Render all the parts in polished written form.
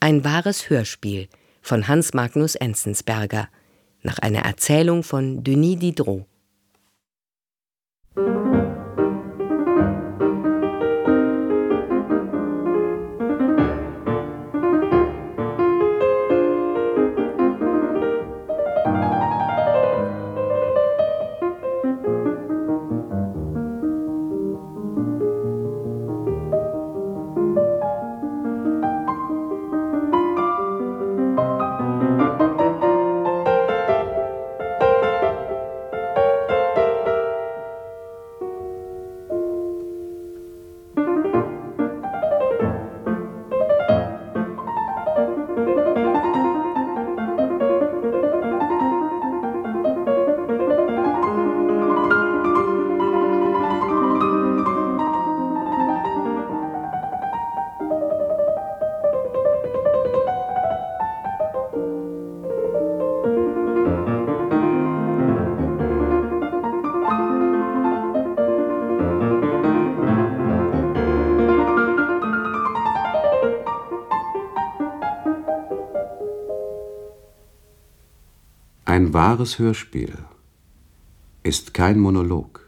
Ein wahres Hörspiel von Hans Magnus Enzensberger nach einer Erzählung von Denis Diderot. Ein wahres Hörspiel ist kein Monolog.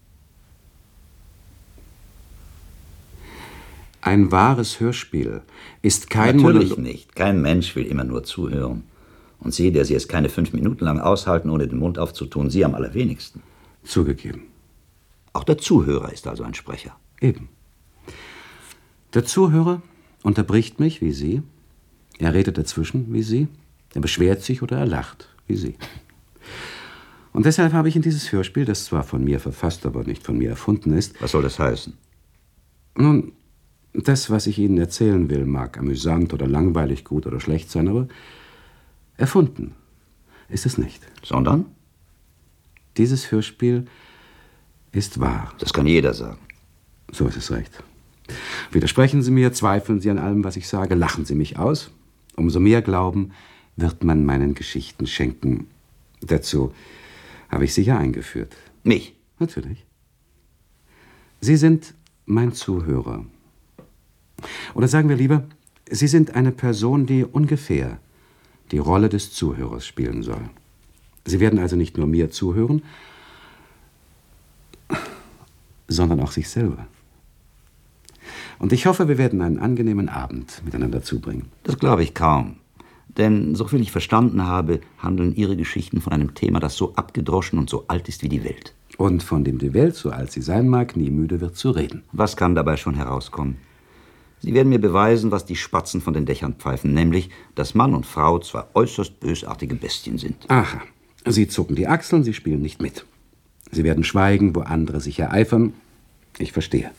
Ein wahres Hörspiel ist kein Monolog. Natürlich nicht. Kein Mensch will immer nur zuhören. Und Sie, der Sie es keine 5 Minuten lang aushalten, ohne den Mund aufzutun, Sie am allerwenigsten. Zugegeben. Auch der Zuhörer ist also ein Sprecher. Eben. Der Zuhörer unterbricht mich, wie Sie. Er redet dazwischen, wie Sie. Er beschwert sich oder er lacht, wie Sie. Und deshalb habe ich in dieses Hörspiel, das zwar von mir verfasst, aber nicht von mir erfunden ist... Was soll das heißen? Nun, das, was ich Ihnen erzählen will, mag amüsant oder langweilig, gut oder schlecht sein, aber erfunden ist es nicht. Sondern? Dieses Hörspiel ist wahr. Das kann jeder sagen. So ist es recht. Widersprechen Sie mir, zweifeln Sie an allem, was ich sage, lachen Sie mich aus. Umso mehr Glauben wird man meinen Geschichten schenken. Dazu habe ich Sie ja eingeführt. Mich? Natürlich. Sie sind mein Zuhörer. Oder sagen wir lieber, Sie sind eine Person, die ungefähr die Rolle des Zuhörers spielen soll. Sie werden also nicht nur mir zuhören, sondern auch sich selber. Und ich hoffe, wir werden einen angenehmen Abend miteinander zubringen. Das glaube ich kaum. Denn, soviel ich verstanden habe, handeln Ihre Geschichten von einem Thema, das so abgedroschen und so alt ist wie die Welt. Und von dem die Welt, so alt sie sein mag, nie müde wird zu reden. Was kann dabei schon herauskommen? Sie werden mir beweisen, was die Spatzen von den Dächern pfeifen, nämlich, dass Mann und Frau zwei äußerst bösartige Bestien sind. Aha. Sie zucken die Achseln, Sie spielen nicht mit. Sie werden schweigen, wo andere sich ereifern. Ich verstehe.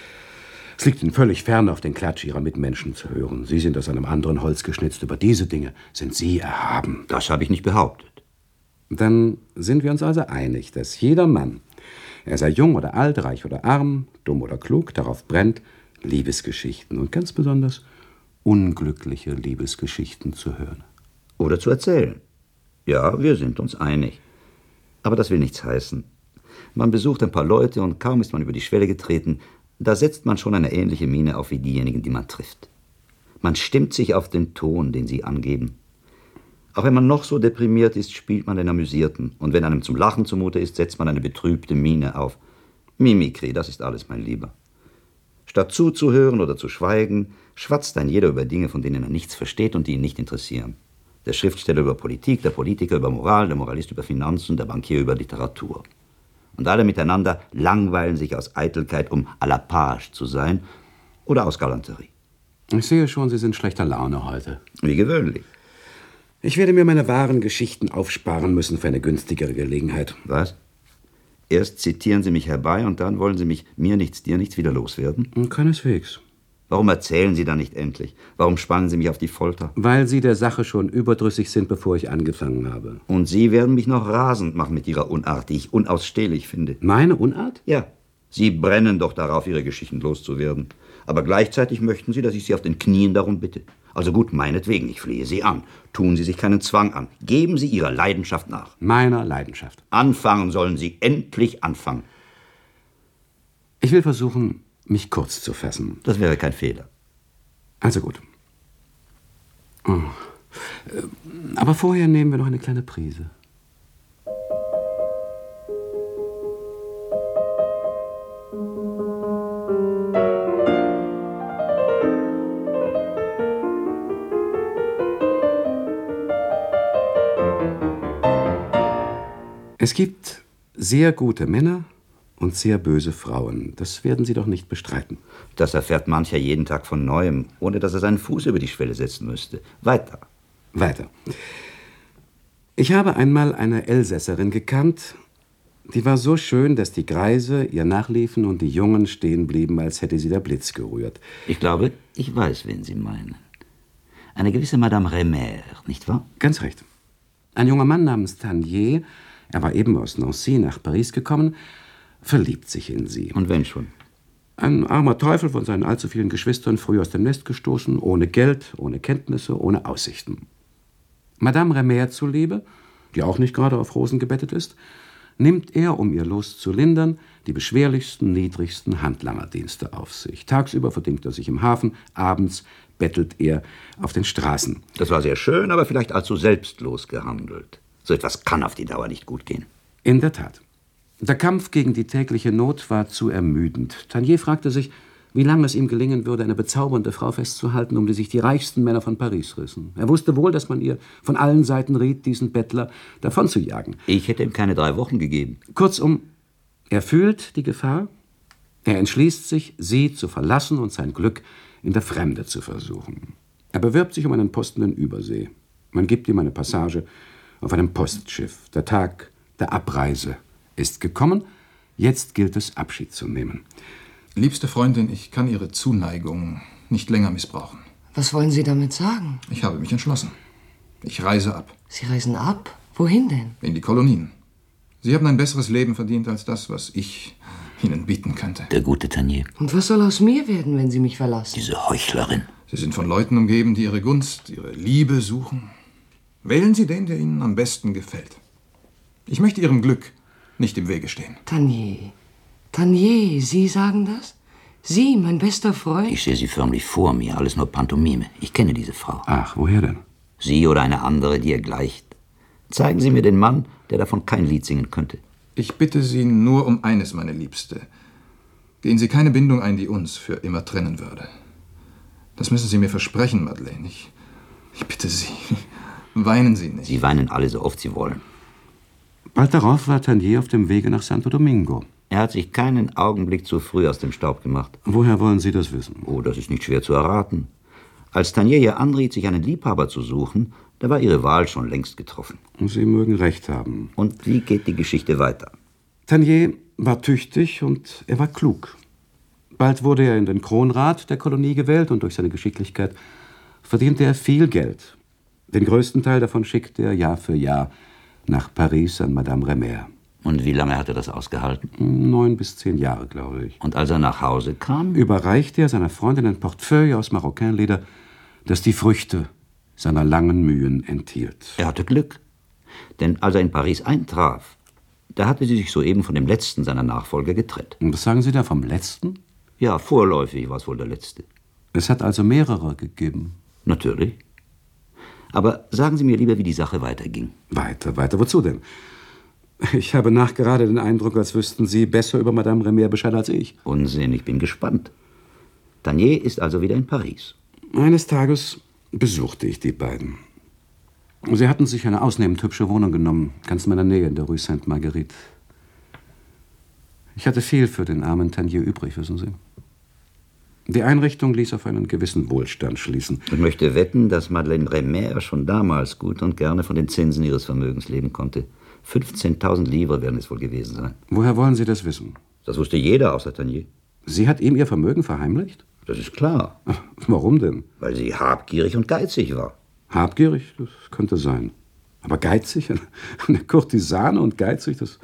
Es liegt Ihnen völlig fern, auf den Klatsch Ihrer Mitmenschen zu hören. Sie sind aus einem anderen Holz geschnitzt. Über diese Dinge sind Sie erhaben. Das habe ich nicht behauptet. Dann sind wir uns also einig, dass jeder Mann, er sei jung oder alt, reich oder arm, dumm oder klug, darauf brennt, Liebesgeschichten und ganz besonders unglückliche Liebesgeschichten zu hören. Oder zu erzählen. Ja, wir sind uns einig. Aber das will nichts heißen. Man besucht ein paar Leute und kaum ist man über die Schwelle getreten, da setzt man schon eine ähnliche Miene auf wie diejenigen, die man trifft. Man stimmt sich auf den Ton, den sie angeben. Auch wenn man noch so deprimiert ist, spielt man den Amüsierten. Und wenn einem zum Lachen zumute ist, setzt man eine betrübte Miene auf. Mimikry, das ist alles, mein Lieber. Statt zuzuhören oder zu schweigen, schwatzt ein jeder über Dinge, von denen er nichts versteht und die ihn nicht interessieren. Der Schriftsteller über Politik, der Politiker über Moral, der Moralist über Finanzen, der Bankier über Literatur. Und alle miteinander langweilen sich aus Eitelkeit, um à la page zu sein, oder aus Galanterie. Ich sehe schon, Sie sind schlechter Laune heute. Wie gewöhnlich. Ich werde mir meine wahren Geschichten aufsparen müssen für eine günstigere Gelegenheit. Was? Erst zitieren Sie mich herbei und dann wollen Sie mich mir nichts, dir nichts wieder loswerden? Keineswegs. Warum erzählen Sie dann nicht endlich? Warum spannen Sie mich auf die Folter? Weil Sie der Sache schon überdrüssig sind, bevor ich angefangen habe. Und Sie werden mich noch rasend machen mit Ihrer Unart, die ich unausstehlich finde. Meine Unart? Ja. Sie brennen doch darauf, Ihre Geschichten loszuwerden. Aber gleichzeitig möchten Sie, dass ich Sie auf den Knien darum bitte. Also gut, meinetwegen, ich flehe Sie an. Tun Sie sich keinen Zwang an. Geben Sie Ihrer Leidenschaft nach. Meiner Leidenschaft. Anfangen sollen Sie, endlich anfangen. Ich will versuchen, mich kurz zu fassen. Das wäre kein Fehler. Also gut. Oh. Aber vorher nehmen wir noch eine kleine Prise. Es gibt sehr gute Männer und sehr böse Frauen. Das werden Sie doch nicht bestreiten. Das erfährt mancher jeden Tag von Neuem, ohne dass er seinen Fuß über die Schwelle setzen müsste. Weiter. Weiter. Ich habe einmal eine Elsässerin gekannt, die war so schön, dass die Greise ihr nachliefen und die Jungen stehen blieben, als hätte sie der Blitz gerührt. Ich glaube, ich weiß, wen Sie meinen. Eine gewisse Madame Rémer, nicht wahr? Ganz recht. Ein junger Mann namens Tanier, er war eben aus Nancy nach Paris gekommen, verliebt sich in sie. Und wenn schon? Ein armer Teufel, von seinen allzu vielen Geschwistern früh aus dem Nest gestoßen, ohne Geld, ohne Kenntnisse, ohne Aussichten. Madame Rémer zuliebe, die auch nicht gerade auf Rosen gebettet ist, nimmt er, um ihr Los zu lindern, die beschwerlichsten, niedrigsten Handlangerdienste auf sich. Tagsüber verdingt er sich im Hafen, abends bettelt er auf den Straßen. Das war sehr schön, aber vielleicht allzu selbstlos gehandelt. So etwas kann auf die Dauer nicht gut gehen. In der Tat. Der Kampf gegen die tägliche Not war zu ermüdend. Tanier fragte sich, wie lange es ihm gelingen würde, eine bezaubernde Frau festzuhalten, um die sich die reichsten Männer von Paris rissen. Er wusste wohl, dass man ihr von allen Seiten riet, diesen Bettler davonzujagen. Ich hätte ihm keine 3 Wochen gegeben. Kurzum, er fühlt die Gefahr, er entschließt sich, sie zu verlassen und sein Glück in der Fremde zu versuchen. Er bewirbt sich um einen Posten in Übersee. Man gibt ihm eine Passage auf einem Postschiff. Der Tag der Abreise ist gekommen. Jetzt gilt es, Abschied zu nehmen. Liebste Freundin, ich kann Ihre Zuneigung nicht länger missbrauchen. Was wollen Sie damit sagen? Ich habe mich entschlossen. Ich reise ab. Sie reisen ab? Wohin denn? In die Kolonien. Sie haben ein besseres Leben verdient als das, was ich Ihnen bieten könnte. Der gute Tanier. Und was soll aus mir werden, wenn Sie mich verlassen? Diese Heuchlerin. Sie sind von Leuten umgeben, die Ihre Gunst, Ihre Liebe suchen. Wählen Sie den, der Ihnen am besten gefällt. Ich möchte Ihrem Glück nicht im Wege stehen. Tanier. Tanier, Sie sagen das? Sie, mein bester Freund? Ich sehe sie förmlich vor mir, alles nur Pantomime. Ich kenne diese Frau. Ach, woher denn? Sie oder eine andere, die ihr gleicht. Zeigen Sie mir den Mann, der davon kein Lied singen könnte. Ich bitte Sie nur um eines, meine Liebste. Gehen Sie keine Bindung ein, die uns für immer trennen würde. Das müssen Sie mir versprechen, Madeleine. Ich bitte Sie, weinen Sie nicht. Sie weinen alle so oft Sie wollen. Bald darauf war Tanier auf dem Wege nach Santo Domingo. Er hat sich keinen Augenblick zu früh aus dem Staub gemacht. Woher wollen Sie das wissen? Oh, das ist nicht schwer zu erraten. Als Tanier ihr anriet, sich einen Liebhaber zu suchen, da war ihre Wahl schon längst getroffen. Sie mögen recht haben. Und wie geht die Geschichte weiter? Tanier war tüchtig und er war klug. Bald wurde er in den Kronrat der Kolonie gewählt und durch seine Geschicklichkeit verdiente er viel Geld. Den größten Teil davon schickte er Jahr für Jahr nach Paris an Madame Rémer. Und wie lange hat er das ausgehalten? 9 bis 10 Jahre, glaube ich. Und als er nach Hause kam? Überreichte er seiner Freundin ein Portefeuille aus Maroquinleder, das die Früchte seiner langen Mühen enthielt. Er hatte Glück. Denn als er in Paris eintraf, da hatte sie sich soeben von dem letzten seiner Nachfolger getrennt. Und was sagen Sie da vom letzten? Ja, vorläufig war es wohl der letzte. Es hat also mehrere gegeben. Natürlich. Aber sagen Sie mir lieber, wie die Sache weiterging. Weiter, wozu denn? Ich habe nachgerade den Eindruck, als wüssten Sie besser über Madame Rémer Bescheid als ich. Unsinn, ich bin gespannt. Tanier ist also wieder in Paris. Eines Tages besuchte ich die beiden. Sie hatten sich eine ausnehmend hübsche Wohnung genommen, ganz in meiner Nähe in der Rue Sainte-Marguerite. Ich hatte viel für den armen Tanier übrig, wissen Sie. Die Einrichtung ließ auf einen gewissen Wohlstand schließen. Ich möchte wetten, dass Madeleine Rémer schon damals gut und gerne von den Zinsen ihres Vermögens leben konnte. 15.000 Livres werden es wohl gewesen sein. Woher wollen Sie das wissen? Das wusste jeder außer Tanier. Sie hat ihm ihr Vermögen verheimlicht? Das ist klar. Ach, warum denn? Weil sie habgierig und geizig war. Habgierig? Das könnte sein. Aber geizig? Eine Kurtisane und geizig? Das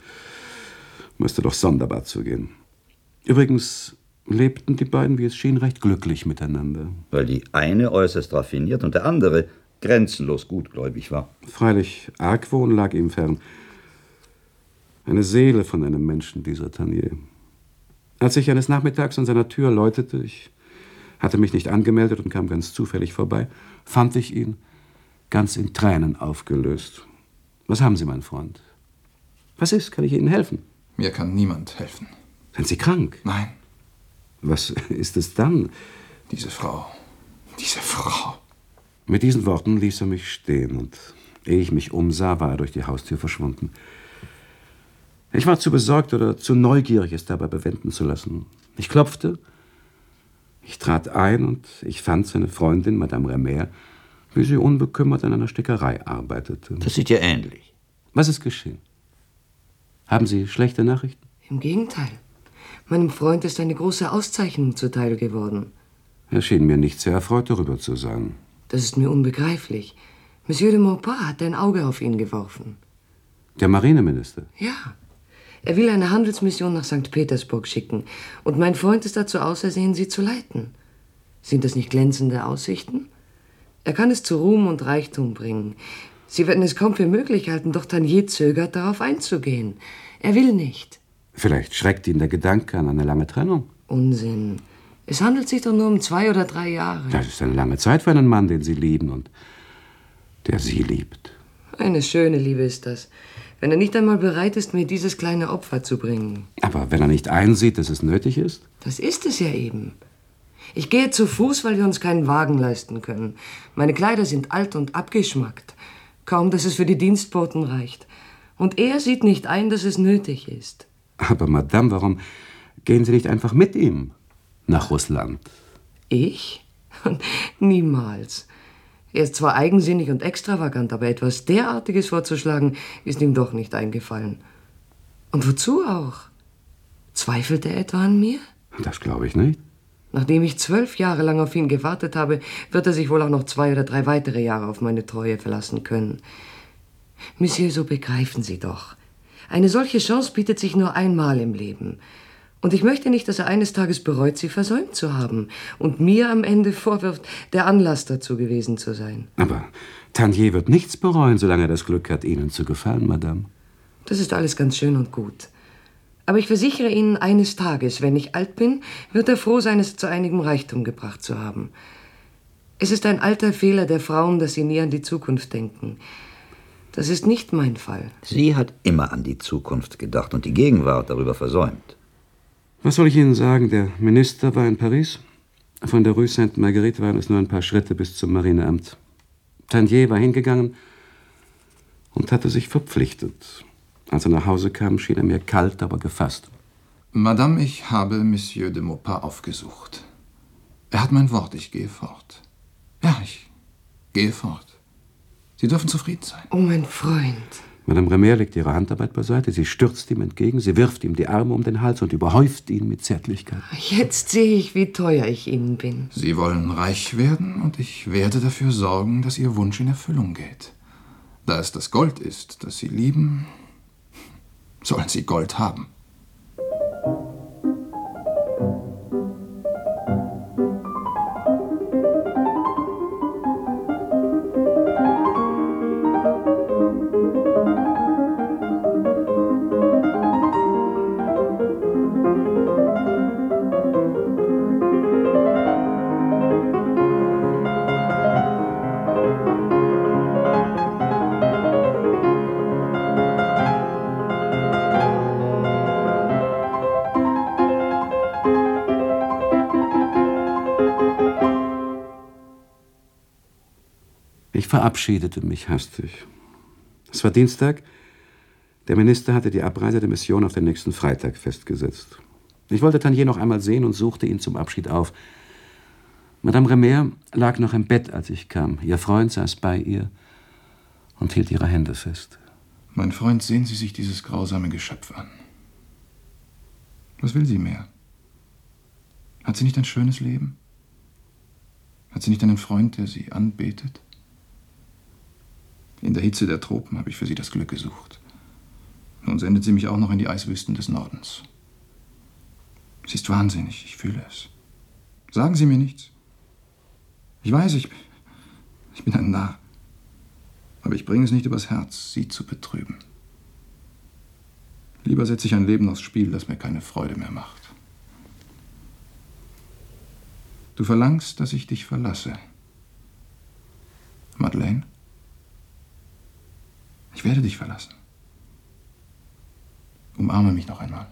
müsste doch sonderbar zugehen. Übrigens lebten die beiden, wie es schien, recht glücklich miteinander. Weil die eine äußerst raffiniert und der andere grenzenlos gutgläubig war. Freilich, Argwohn lag ihm fern. Eine Seele von einem Menschen, dieser Tanier. Als ich eines Nachmittags an seiner Tür läutete, ich hatte mich nicht angemeldet und kam ganz zufällig vorbei, fand ich ihn ganz in Tränen aufgelöst. Was haben Sie, mein Freund? Was ist? Kann ich Ihnen helfen? Mir kann niemand helfen. Sind Sie krank? Nein. Was ist es dann? Diese Frau. Diese Frau. Mit diesen Worten ließ er mich stehen, und ehe ich mich umsah, war er durch die Haustür verschwunden. Ich war zu besorgt oder zu neugierig, es dabei bewenden zu lassen. Ich klopfte, ich trat ein, und ich fand seine Freundin, Madame Remer, wie sie unbekümmert an einer Stickerei arbeitete. Das sieht ja ähnlich. Was ist geschehen? Haben Sie schlechte Nachrichten? Im Gegenteil. Meinem Freund ist eine große Auszeichnung zuteil geworden. Er schien mir nicht sehr erfreut, darüber zu sein. Das ist mir unbegreiflich. Monsieur de Maupas hat ein Auge auf ihn geworfen. Der Marineminister? Ja. Er will eine Handelsmission nach St. Petersburg schicken. Und mein Freund ist dazu ausersehen, sie zu leiten. Sind das nicht glänzende Aussichten? Er kann es zu Ruhm und Reichtum bringen. Sie werden es kaum für möglich halten, doch Tanier zögert, darauf einzugehen. Er will nicht. Vielleicht schreckt ihn der Gedanke an eine lange Trennung. Unsinn. Es handelt sich doch nur um 2 oder 3 Jahre. Das ist eine lange Zeit für einen Mann, den Sie lieben und der Sie liebt. Eine schöne Liebe ist das, wenn er nicht einmal bereit ist, mir dieses kleine Opfer zu bringen. Aber wenn er nicht einsieht, dass es nötig ist? Das ist es ja eben. Ich gehe zu Fuß, weil wir uns keinen Wagen leisten können. Meine Kleider sind alt und abgeschmackt. Kaum, dass es für die Dienstboten reicht. Und er sieht nicht ein, dass es nötig ist. Aber Madame, warum gehen Sie nicht einfach mit ihm nach Russland? Ich? Niemals. Er ist zwar eigensinnig und extravagant, aber etwas derartiges vorzuschlagen, ist ihm doch nicht eingefallen. Und wozu auch? Zweifelt er etwa an mir? Das glaube ich nicht. Nachdem ich 12 Jahre lang auf ihn gewartet habe, wird er sich wohl auch noch 2 oder 3 weitere Jahre auf meine Treue verlassen können. Monsieur, so begreifen Sie doch. Eine solche Chance bietet sich nur einmal im Leben. Und ich möchte nicht, dass er eines Tages bereut, sie versäumt zu haben und mir am Ende vorwirft, der Anlass dazu gewesen zu sein. Aber Tanier wird nichts bereuen, solange er das Glück hat, Ihnen zu gefallen, Madame. Das ist alles ganz schön und gut. Aber ich versichere Ihnen, eines Tages, wenn ich alt bin, wird er froh sein, es zu einigem Reichtum gebracht zu haben. Es ist ein alter Fehler der Frauen, dass sie nie an die Zukunft denken. Das ist nicht mein Fall. Sie hat immer an die Zukunft gedacht und die Gegenwart darüber versäumt. Was soll ich Ihnen sagen? Der Minister war in Paris. Von der Rue Sainte-Marguerite waren es nur ein paar Schritte bis zum Marineamt. Tanier war hingegangen und hatte sich verpflichtet. Als er nach Hause kam, schien er mir kalt, aber gefasst. Madame, ich habe Monsieur de Maupas aufgesucht. Er hat mein Wort, ich gehe fort. Ja, ich gehe fort. Sie dürfen zufrieden sein. Oh, mein Freund. Madame Remer legt ihre Handarbeit beiseite, sie stürzt ihm entgegen, sie wirft ihm die Arme um den Hals und überhäuft ihn mit Zärtlichkeit. Jetzt sehe ich, wie teuer ich Ihnen bin. Sie wollen reich werden, und ich werde dafür sorgen, dass Ihr Wunsch in Erfüllung geht. Da es das Gold ist, das Sie lieben, sollen Sie Gold haben. Ich verabschiedete mich hastig. Es war Dienstag. Der Minister hatte die Abreise der Mission auf den nächsten Freitag festgesetzt. Ich wollte Tanier noch einmal sehen und suchte ihn zum Abschied auf. Madame Remer lag noch im Bett, als ich kam. Ihr Freund saß bei ihr und hielt ihre Hände fest. Mein Freund, sehen Sie sich dieses grausame Geschöpf an. Was will sie mehr? Hat sie nicht ein schönes Leben? Hat sie nicht einen Freund, der sie anbetet? In der Hitze der Tropen habe ich für sie das Glück gesucht. Nun sendet sie mich auch noch in die Eiswüsten des Nordens. Sie ist wahnsinnig, ich fühle es. Sagen Sie mir nichts. Ich weiß, ich bin ein Narr. Aber ich bringe es nicht übers Herz, sie zu betrüben. Lieber setze ich ein Leben aufs Spiel, das mir keine Freude mehr macht. Du verlangst, dass ich dich verlasse. Madeleine? Ich werde dich verlassen. Umarme mich noch einmal.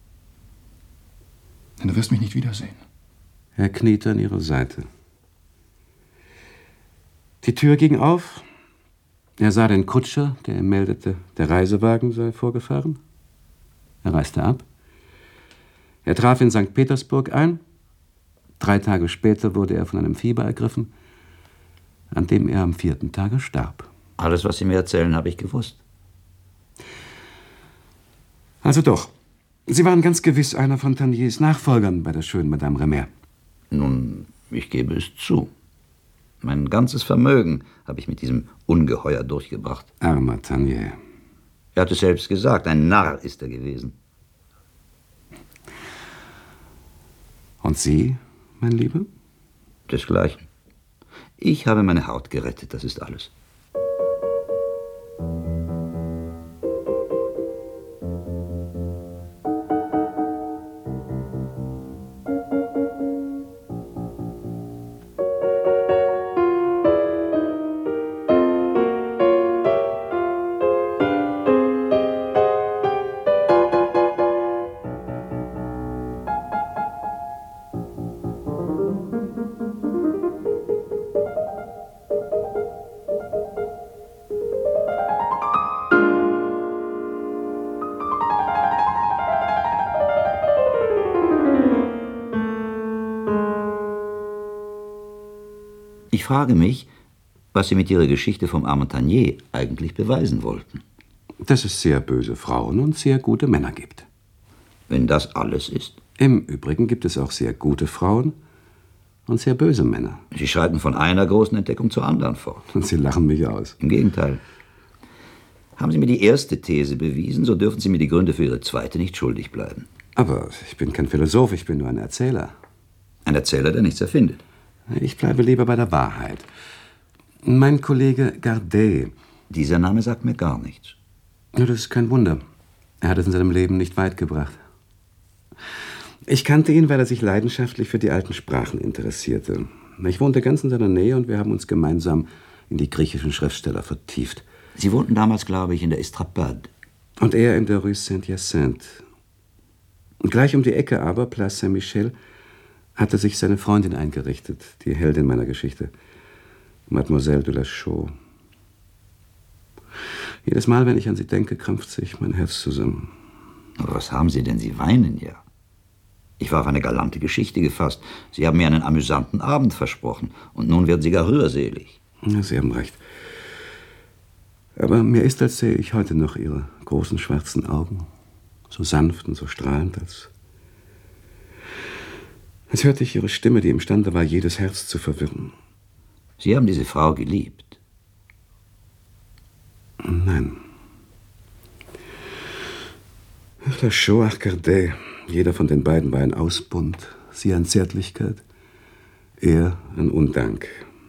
Denn du wirst mich nicht wiedersehen. Er kniete an ihrer Seite. Die Tür ging auf. Er sah den Kutscher, der ihm meldete, der Reisewagen sei vorgefahren. Er reiste ab. Er traf in St. Petersburg ein. 3 Tage später wurde er von einem Fieber ergriffen, an dem er am 4. Tage starb. Alles, was Sie mir erzählen, habe ich gewusst. Also doch, Sie waren ganz gewiss einer von Taniers Nachfolgern bei der schönen Madame Remer. Nun, ich gebe es zu. Mein ganzes Vermögen habe ich mit diesem Ungeheuer durchgebracht. Armer Tanier. Er hat es selbst gesagt, ein Narr ist er gewesen. Und Sie, mein Lieber? Desgleichen. Ich habe meine Haut gerettet, das ist alles. Ich frage mich, was Sie mit Ihrer Geschichte vom armen Tanier eigentlich beweisen wollten. Dass es sehr böse Frauen und sehr gute Männer gibt. Wenn das alles ist. Im Übrigen gibt es auch sehr gute Frauen und sehr böse Männer. Sie schreiten von einer großen Entdeckung zur anderen fort. Und Sie lachen mich aus. Im Gegenteil. Haben Sie mir die erste These bewiesen, so dürfen Sie mir die Gründe für Ihre zweite nicht schuldig bleiben. Aber ich bin kein Philosoph, ich bin nur ein Erzähler. Ein Erzähler, der nichts erfindet. Ich bleibe lieber bei der Wahrheit. Mein Kollege Gardet. Dieser Name sagt mir gar nichts. Das ist kein Wunder. Er hat es in seinem Leben nicht weit gebracht. Ich kannte ihn, weil er sich leidenschaftlich für die alten Sprachen interessierte. Ich wohnte ganz in seiner Nähe und wir haben uns gemeinsam in die griechischen Schriftsteller vertieft. Sie wohnten damals, glaube ich, in der Estrapade. Und er in der Rue Saint-Hyacinthe. Gleich um die Ecke aber, Place Saint-Michel, hatte sich seine Freundin eingerichtet, die Heldin meiner Geschichte, Mademoiselle de la Chaux. Jedes Mal, wenn ich an sie denke, krampft sich mein Herz zusammen. Aber was haben Sie denn? Sie weinen ja. Ich war auf eine galante Geschichte gefasst. Sie haben mir einen amüsanten Abend versprochen. Und nun werden Sie gar rührselig. Ja, Sie haben recht. Aber mir ist, als sähe ich heute noch Ihre großen schwarzen Augen. So sanft und so strahlend, als hörte ich Ihre Stimme, die imstande war, jedes Herz zu verwirren. Sie haben diese Frau geliebt. Nein. Ach, La Chaux, ach, Gardet. Jeder von den beiden war ein Ausbund. Sie an Zärtlichkeit, er an Undank.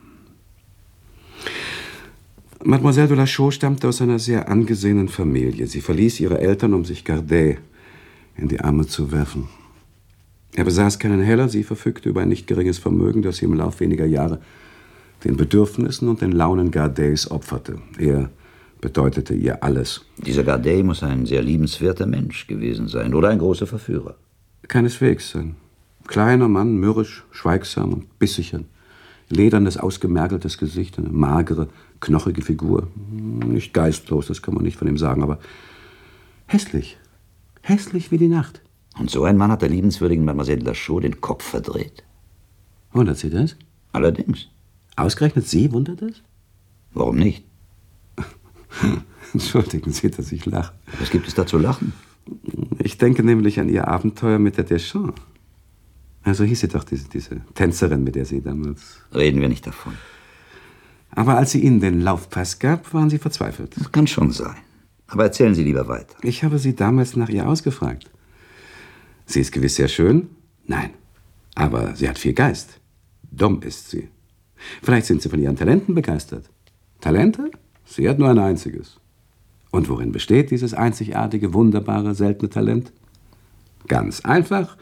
Mademoiselle de la Chaux stammte aus einer sehr angesehenen Familie. Sie verließ ihre Eltern, um sich Gardet in die Arme zu werfen. Er besaß keinen Heller, sie verfügte über ein nicht geringes Vermögen, das sie im Lauf weniger Jahre den Bedürfnissen und den Launen Gardets opferte. Er bedeutete ihr alles. Dieser Gardet muss ein sehr liebenswerter Mensch gewesen sein oder ein großer Verführer. Keineswegs. Ein kleiner Mann, mürrisch, schweigsam und bissig. Ein ledernes, ausgemergeltes Gesicht, eine magere, knochige Figur. Nicht geistlos, das kann man nicht von ihm sagen, aber hässlich. Hässlich wie die Nacht. Und so ein Mann hat der liebenswürdigen Mademoiselle de la Chaux den Kopf verdreht. Wundert Sie das? Allerdings. Ausgerechnet Sie wundert das? Warum nicht? Entschuldigen Sie, dass ich lache. Was gibt es da zu lachen? Ich denke nämlich an Ihr Abenteuer mit der Deschamps. Also hieß sie doch, diese Tänzerin, mit der Sie damals... Reden wir nicht davon. Aber als sie Ihnen den Laufpass gab, waren Sie verzweifelt. Das kann schon sein. Aber erzählen Sie lieber weiter. Ich habe Sie damals nach ihr ausgefragt. Sie ist gewiss sehr schön? Nein. Aber sie hat viel Geist. Dumm ist sie. Vielleicht sind Sie von ihren Talenten begeistert. Talente? Sie hat nur ein einziges. Und worin besteht dieses einzigartige, wunderbare, seltene Talent? Ganz einfach.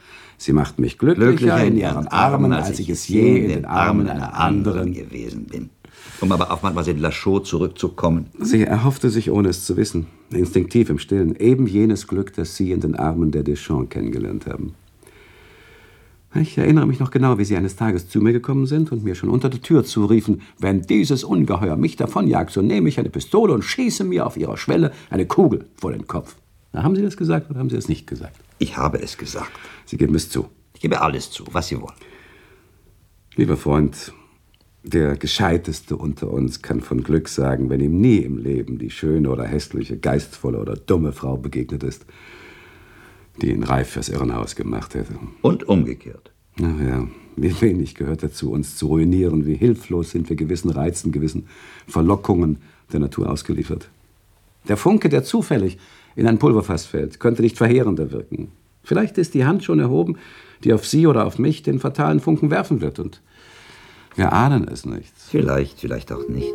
Sie macht mich glücklicher in ihren Armen, als ich es je in den Armen einer anderen gewesen bin. Um aber auf Mademoiselle Lachaud zurückzukommen. Sie erhoffte sich, ohne es zu wissen, instinktiv im Stillen, eben jenes Glück, das Sie in den Armen der Deschamps kennengelernt haben. Ich erinnere mich noch genau, wie Sie eines Tages zu mir gekommen sind und mir schon unter der Tür zuriefen, wenn dieses Ungeheuer mich davonjagt, so nehme ich eine Pistole und schieße mir auf Ihrer Schwelle eine Kugel vor den Kopf. Na, haben Sie das gesagt oder haben Sie das nicht gesagt? Ich habe es gesagt. Sie geben es zu. Ich gebe alles zu, was Sie wollen. Lieber Freund, der Gescheiteste unter uns kann von Glück sagen, wenn ihm nie im Leben die schöne oder hässliche, geistvolle oder dumme Frau begegnet ist, die ihn reif fürs Irrenhaus gemacht hätte. Und umgekehrt. Ach ja, wie wenig gehört dazu, uns zu ruinieren, wie hilflos sind wir gewissen Reizen, gewissen Verlockungen der Natur ausgeliefert. Der Funke, der zufällig in ein Pulverfass fällt, könnte nicht verheerender wirken. Vielleicht ist die Hand schon erhoben, die auf Sie oder auf mich den fatalen Funken werfen wird, und wir ahnen es nicht. Vielleicht, vielleicht auch nicht.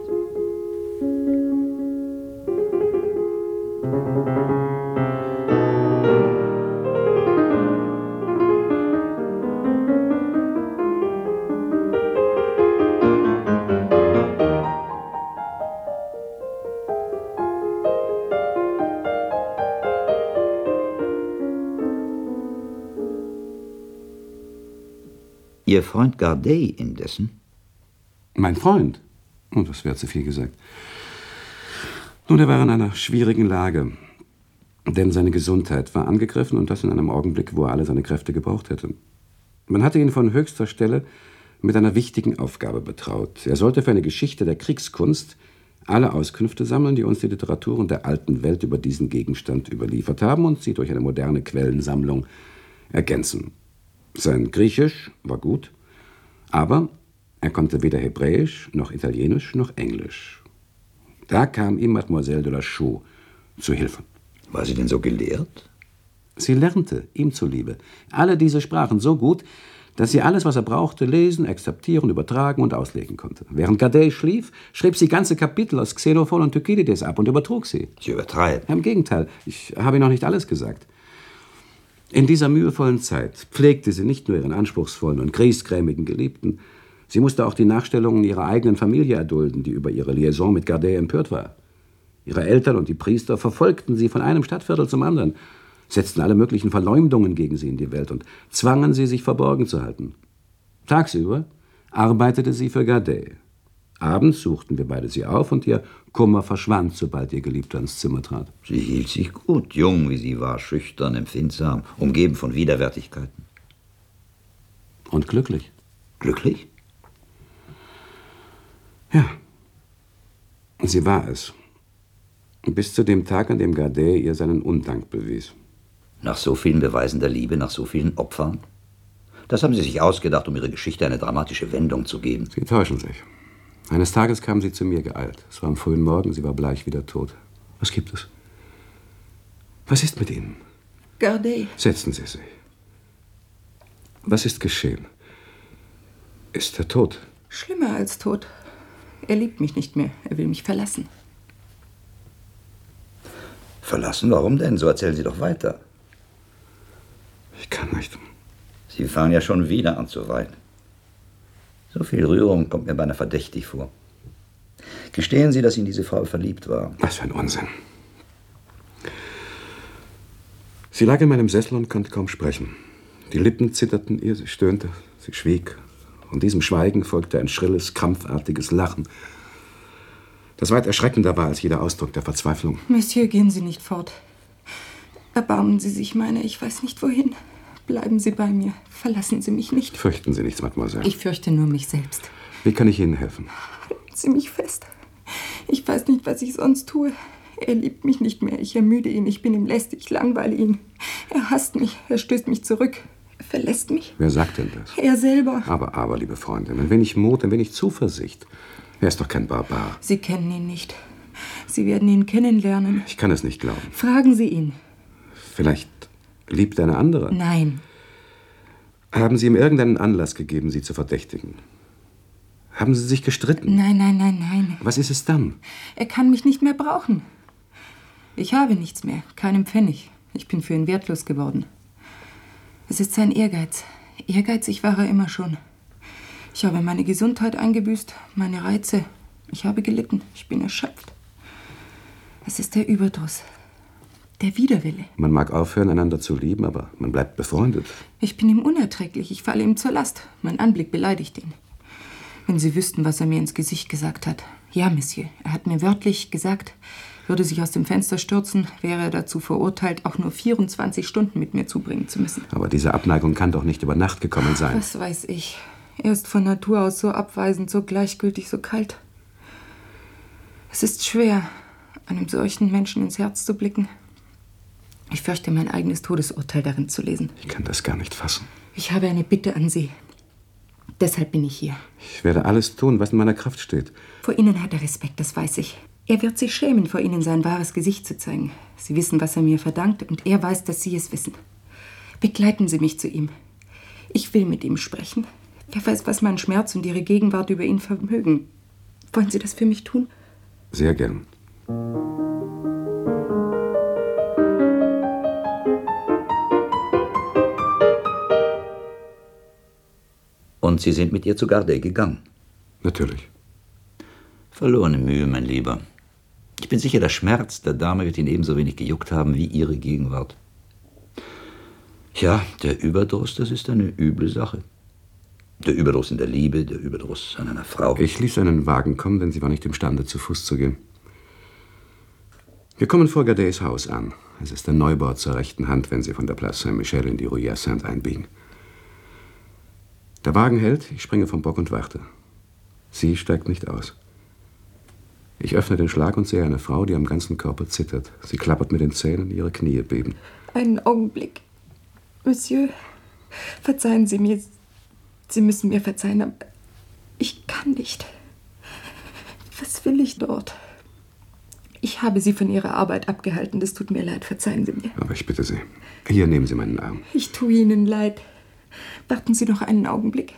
Ihr Freund Gardet indessen? Mein Freund? Oh, das wäre zu viel gesagt. Nun, er war in einer schwierigen Lage. Denn seine Gesundheit war angegriffen, und das in einem Augenblick, wo er alle seine Kräfte gebraucht hätte. Man hatte ihn von höchster Stelle mit einer wichtigen Aufgabe betraut. Er sollte für eine Geschichte der Kriegskunst alle Auskünfte sammeln, die uns die Literaturen der alten Welt über diesen Gegenstand überliefert haben, und sie durch eine moderne Quellensammlung ergänzen. Sein Griechisch war gut, aber er konnte weder Hebräisch, noch Italienisch, noch Englisch. Da kam ihm Mademoiselle de Lachaud zu Hilfe. War sie denn so gelehrt? Sie lernte, ihm zuliebe, alle diese Sprachen so gut, dass sie alles, was er brauchte, lesen, akzeptieren, übertragen und auslegen konnte. Während Gardet schlief, schrieb sie ganze Kapitel aus Xenophon und Thukydides ab und übertrug sie. Sie übertreibt. Im Gegenteil, ich habe Ihnen noch nicht alles gesagt. In dieser mühevollen Zeit pflegte sie nicht nur ihren anspruchsvollen und griesgrämigen Geliebten, sie musste auch die Nachstellungen ihrer eigenen Familie erdulden, die über ihre Liaison mit Gardet empört war. Ihre Eltern und die Priester verfolgten sie von einem Stadtviertel zum anderen, setzten alle möglichen Verleumdungen gegen sie in die Welt und zwangen sie, sich verborgen zu halten. Tagsüber arbeitete sie für Gardet. Abends suchten wir beide sie auf, und ihr Kummer verschwand, sobald ihr Geliebter ins Zimmer trat. Sie hielt sich gut, jung wie sie war, schüchtern, empfindsam, umgeben von Widerwärtigkeiten. Und glücklich. Glücklich? Ja, sie war es. Bis zu dem Tag, an dem Gardet ihr seinen Undank bewies. Nach so vielen Beweisen der Liebe, nach so vielen Opfern? Das haben Sie sich ausgedacht, um Ihre Geschichte eine dramatische Wendung zu geben. Sie täuschen sich. Eines Tages kam sie zu mir geeilt. Es war am frühen Morgen, sie war bleich wie der Tod. Was gibt es? Was ist mit Ihnen? Gardet. Setzen Sie sich. Was ist geschehen? Ist er tot? Schlimmer als tot. Er liebt mich nicht mehr. Er will mich verlassen. Verlassen? Warum denn? So erzählen Sie doch weiter. Ich kann nicht. Sie fangen ja schon wieder an zu weinen. So viel Rührung kommt mir beinahe verdächtig vor. Gestehen Sie, dass in diese Frau verliebt war. Was für ein Unsinn. Sie lag in meinem Sessel und konnte kaum sprechen. Die Lippen zitterten ihr, sie stöhnte, sie schwieg. Und diesem Schweigen folgte ein schrilles, krampfartiges Lachen, das weit erschreckender war als jeder Ausdruck der Verzweiflung. Monsieur, gehen Sie nicht fort. Erbarmen Sie sich meiner, ich weiß nicht wohin. Bleiben Sie bei mir. Verlassen Sie mich nicht. Fürchten Sie nichts, Mademoiselle. Ich fürchte nur mich selbst. Wie kann ich Ihnen helfen? Halten Sie mich fest. Ich weiß nicht, was ich sonst tue. Er liebt mich nicht mehr. Ich ermüde ihn. Ich bin ihm lästig. Ich langweile ihn. Er hasst mich. Er stößt mich zurück. Er verlässt mich. Wer sagt denn das? Er selber. Aber, liebe Freundin, ein wenig Mut, ein wenig Zuversicht. Er ist doch kein Barbar. Sie kennen ihn nicht. Sie werden ihn kennenlernen. Ich kann es nicht glauben. Fragen Sie ihn. Vielleicht liebt er eine andere? Nein. Haben Sie ihm irgendeinen Anlass gegeben, sie zu verdächtigen? Haben Sie sich gestritten? Nein. Was ist es dann? Er kann mich nicht mehr brauchen. Ich habe nichts mehr, keinen Pfennig. Ich bin für ihn wertlos geworden. Es ist sein Ehrgeiz. Ehrgeizig war er immer schon. Ich habe meine Gesundheit eingebüßt, meine Reize. Ich habe gelitten. Ich bin erschöpft. Es ist der Überdruss. Der Widerwille. Man mag aufhören, einander zu lieben, aber man bleibt befreundet. Ich bin ihm unerträglich. Ich falle ihm zur Last. Mein Anblick beleidigt ihn. Wenn Sie wüssten, was er mir ins Gesicht gesagt hat. Ja, Monsieur, er hat mir wörtlich gesagt, würde sich aus dem Fenster stürzen, wäre er dazu verurteilt, auch nur 24 Stunden mit mir zubringen zu müssen. Aber diese Abneigung kann doch nicht über Nacht gekommen sein. Was weiß ich. Er ist von Natur aus so abweisend, so gleichgültig, so kalt. Es ist schwer, einem solchen Menschen ins Herz zu blicken. Ich fürchte, mein eigenes Todesurteil darin zu lesen. Ich kann das gar nicht fassen. Ich habe eine Bitte an Sie. Deshalb bin ich hier. Ich werde alles tun, was in meiner Kraft steht. Vor Ihnen hat er Respekt, das weiß ich. Er wird sich schämen, vor Ihnen sein wahres Gesicht zu zeigen. Sie wissen, was er mir verdankt, und er weiß, dass Sie es wissen. Begleiten Sie mich zu ihm. Ich will mit ihm sprechen. Wer weiß, was mein Schmerz und Ihre Gegenwart über ihn vermögen. Wollen Sie das für mich tun? Sehr gern. Und Sie sind mit ihr zu Gardey gegangen? Natürlich. Verlorene Mühe, mein Lieber. Ich bin sicher, der Schmerz der Dame wird ihn ebenso wenig gejuckt haben wie Ihre Gegenwart. Ja, der Überdruss, das ist eine üble Sache. Der Überdruss in der Liebe, der Überdruss an einer Frau. Ich ließ einen Wagen kommen, denn sie war nicht imstande, zu Fuß zu gehen. Wir kommen vor Gardeys Haus an. Es ist ein Neubau zur rechten Hand, wenn Sie von der Place Saint-Michel in die Rue Hyacinthe einbiegen. Der Wagen hält, ich springe vom Bock und warte. Sie steigt nicht aus. Ich öffne den Schlag und sehe eine Frau, die am ganzen Körper zittert. Sie klappert mit den Zähnen, ihre Knie beben. Einen Augenblick. Monsieur, verzeihen Sie mir. Sie müssen mir verzeihen, aber ich kann nicht. Was will ich dort? Ich habe Sie von Ihrer Arbeit abgehalten. Das tut mir leid. Verzeihen Sie mir. Aber ich bitte Sie. Hier, nehmen Sie meinen Arm. Ich tue Ihnen leid. Warten Sie noch einen Augenblick.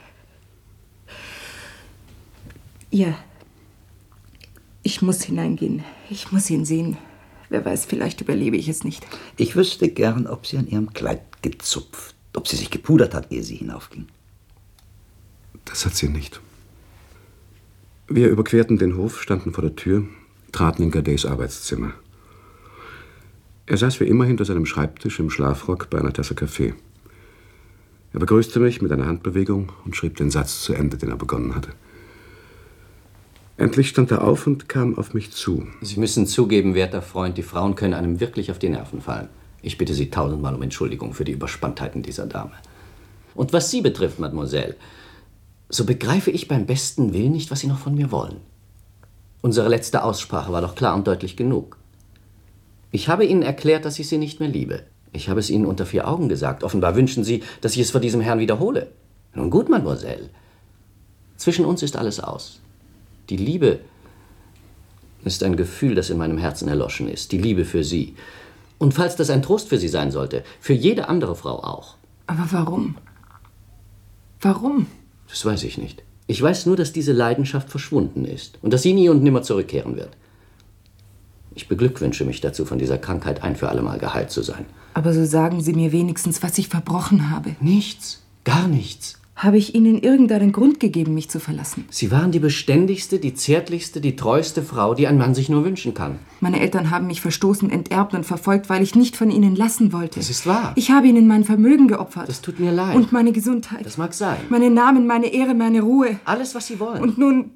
Ja. Ich muss hineingehen. Ich muss ihn sehen. Wer weiß, vielleicht überlebe ich es nicht. Ich wüsste gern, ob sie an ihrem Kleid gezupft, ob sie sich gepudert hat, ehe sie hinaufging. Das hat sie nicht. Wir überquerten den Hof, standen vor der Tür, traten in Gardeys Arbeitszimmer. Er saß wie immer hinter seinem Schreibtisch im Schlafrock bei einer Tasse Kaffee. Er begrüßte mich mit einer Handbewegung und schrieb den Satz zu Ende, den er begonnen hatte. Endlich stand er auf und kam auf mich zu. Sie müssen zugeben, werter Freund, die Frauen können einem wirklich auf die Nerven fallen. Ich bitte Sie tausendmal um Entschuldigung für die Überspanntheiten dieser Dame. Und was Sie betrifft, Mademoiselle, so begreife ich beim besten Willen nicht, was Sie noch von mir wollen. Unsere letzte Aussprache war doch klar und deutlich genug. Ich habe Ihnen erklärt, dass ich Sie nicht mehr liebe. Ich habe es Ihnen unter 4 Augen gesagt. Offenbar wünschen Sie, dass ich es vor diesem Herrn wiederhole. Nun gut, Mademoiselle. Zwischen uns ist alles aus. Die Liebe ist ein Gefühl, das in meinem Herzen erloschen ist. Die Liebe für Sie. Und falls das ein Trost für Sie sein sollte, für jede andere Frau auch. Aber warum? Warum? Das weiß ich nicht. Ich weiß nur, dass diese Leidenschaft verschwunden ist und dass sie nie und nimmer zurückkehren wird. Ich beglückwünsche mich dazu, von dieser Krankheit ein für allemal geheilt zu sein. Aber so sagen Sie mir wenigstens, was ich verbrochen habe. Nichts, gar nichts. Habe ich Ihnen irgendeinen Grund gegeben, mich zu verlassen? Sie waren die beständigste, die zärtlichste, die treueste Frau, die ein Mann sich nur wünschen kann. Meine Eltern haben mich verstoßen, enterbt und verfolgt, weil ich nicht von Ihnen lassen wollte. Das ist wahr. Ich habe Ihnen mein Vermögen geopfert. Das tut mir leid. Und meine Gesundheit. Das mag sein. Meinen Namen, meine Ehre, meine Ruhe. Alles, was Sie wollen. Und nun...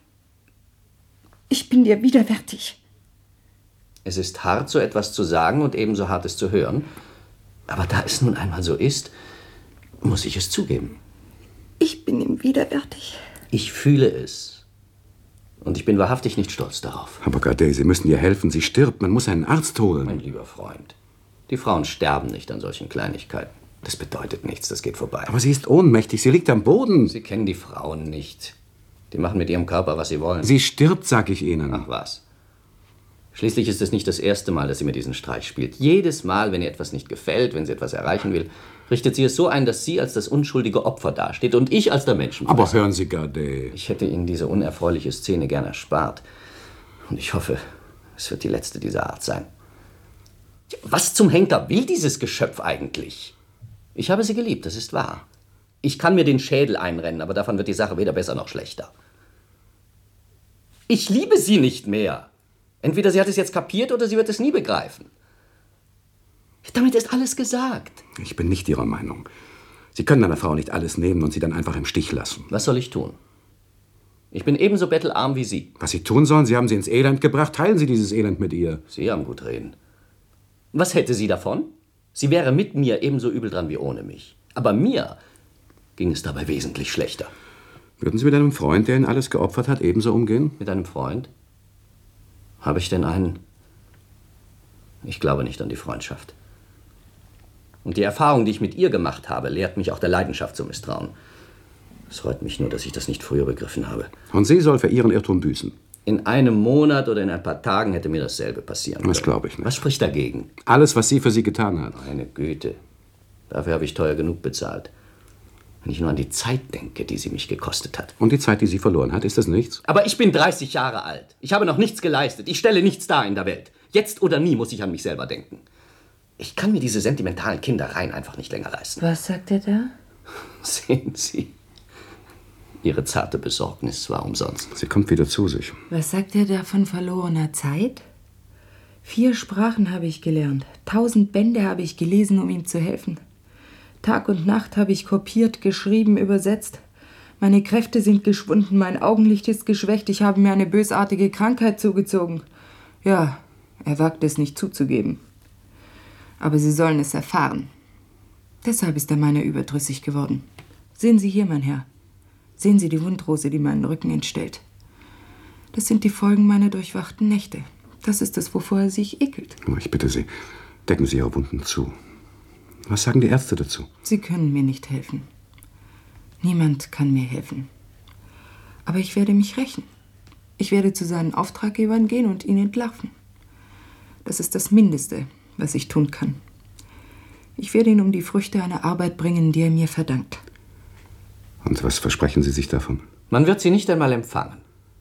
Ich bin dir widerwärtig. Es ist hart, so etwas zu sagen und ebenso hart, es zu hören. Aber da es nun einmal so ist, muss ich es zugeben. Ich bin ihm widerwärtig. Ich fühle es. Und ich bin wahrhaftig nicht stolz darauf. Aber Gardey, Sie müssen ihr helfen. Sie stirbt. Man muss einen Arzt holen. Mein lieber Freund, die Frauen sterben nicht an solchen Kleinigkeiten. Das bedeutet nichts, das geht vorbei. Aber sie ist ohnmächtig. Sie liegt am Boden. Sie kennen die Frauen nicht. Die machen mit ihrem Körper, was sie wollen. Sie stirbt, sag ich Ihnen. Ach was. Schließlich ist es nicht das erste Mal, dass sie mir diesen Streich spielt. Jedes Mal, wenn ihr etwas nicht gefällt, wenn sie etwas erreichen will, richtet sie es so ein, dass sie als das unschuldige Opfer dasteht und ich als der Menschenfresser. Aber hören Sie, Gardey. Ich hätte Ihnen diese unerfreuliche Szene gern erspart. Und ich hoffe, es wird die letzte dieser Art sein. Was zum Henker will dieses Geschöpf eigentlich? Ich habe sie geliebt, das ist wahr. Ich kann mir den Schädel einrennen, aber davon wird die Sache weder besser noch schlechter. Ich liebe sie nicht mehr. Entweder sie hat es jetzt kapiert oder sie wird es nie begreifen. Damit ist alles gesagt. Ich bin nicht Ihrer Meinung. Sie können einer Frau nicht alles nehmen und sie dann einfach im Stich lassen. Was soll ich tun? Ich bin ebenso bettelarm wie Sie. Was Sie tun sollen, Sie haben sie ins Elend gebracht, teilen Sie dieses Elend mit ihr. Sie haben gut reden. Was hätte sie davon? Sie wäre mit mir ebenso übel dran wie ohne mich. Aber mir ging es dabei wesentlich schlechter. Würden Sie mit einem Freund, der Ihnen alles geopfert hat, ebenso umgehen? Mit einem Freund? Habe ich denn einen? Ich glaube nicht an die Freundschaft. Und die Erfahrung, die ich mit ihr gemacht habe, lehrt mich auch der Leidenschaft zu misstrauen. Es freut mich nur, dass ich das nicht früher begriffen habe. Und sie soll für ihren Irrtum büßen. In einem Monat oder in ein paar Tagen hätte mir dasselbe passieren können. Das glaube ich nicht. Was spricht dagegen? Alles, was sie für sie getan hat. Meine Güte. Dafür habe ich teuer genug bezahlt. Wenn ich nur an die Zeit denke, die sie mich gekostet hat. Und die Zeit, die sie verloren hat, ist das nichts? Aber ich bin 30 Jahre alt. Ich habe noch nichts geleistet. Ich stelle nichts dar in der Welt. Jetzt oder nie muss ich an mich selber denken. Ich kann mir diese sentimentalen Kindereien einfach nicht länger leisten. Was sagt er da? Sehen Sie, Ihre zarte Besorgnis war umsonst. Sie kommt wieder zu sich. Was sagt er da von verlorener Zeit? 4 Sprachen habe ich gelernt. 1000 Bände habe ich gelesen, um ihm zu helfen. Tag und Nacht habe ich kopiert, geschrieben, übersetzt. Meine Kräfte sind geschwunden, mein Augenlicht ist geschwächt, ich habe mir eine bösartige Krankheit zugezogen. Ja, er wagt es nicht zuzugeben. Aber Sie sollen es erfahren. Deshalb ist er meiner überdrüssig geworden. Sehen Sie hier, mein Herr. Sehen Sie die Wundrose, die meinen Rücken entstellt. Das sind die Folgen meiner durchwachten Nächte. Das ist es, wovor er sich ekelt. Ich bitte Sie, decken Sie Ihre Wunden zu. Was sagen die Ärzte dazu? Sie können mir nicht helfen. Niemand kann mir helfen. Aber ich werde mich rächen. Ich werde zu seinen Auftraggebern gehen und ihn entlarven. Das ist das Mindeste, was ich tun kann. Ich werde ihn um die Früchte einer Arbeit bringen, die er mir verdankt. Und was versprechen Sie sich davon? Man wird sie nicht einmal empfangen.